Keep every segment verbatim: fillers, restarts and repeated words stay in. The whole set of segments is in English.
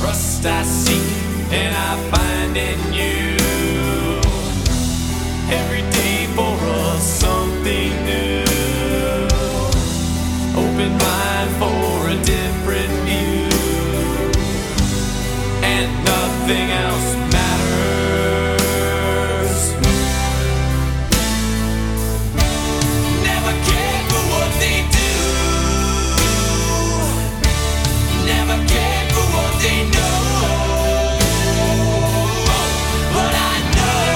trust I seek and I find in you. Every day for us something new. Open mind for a different view, and nothing else matters. Never cared for what they do. Never cared for what they know. But I know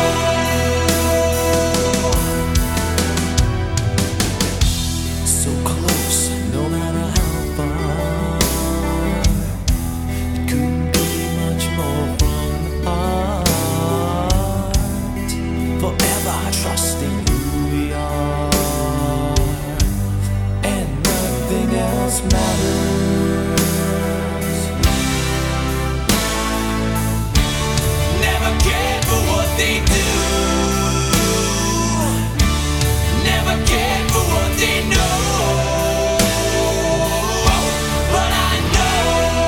so close, no matter how far. It couldn't be much more from the heart. Forever trusting who we are, and nothing else matters. Never cared for what they do. Never cared for what they know. But I know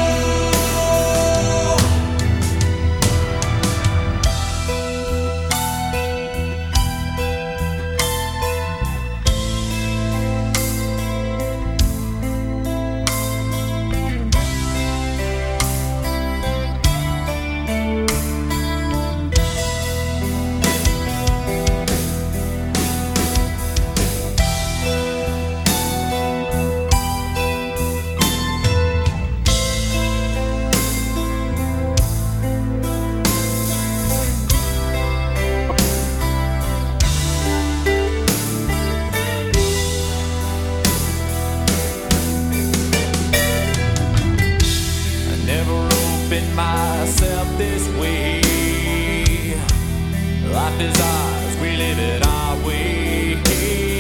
I never opened myself this way. Life is ours, we live it our way.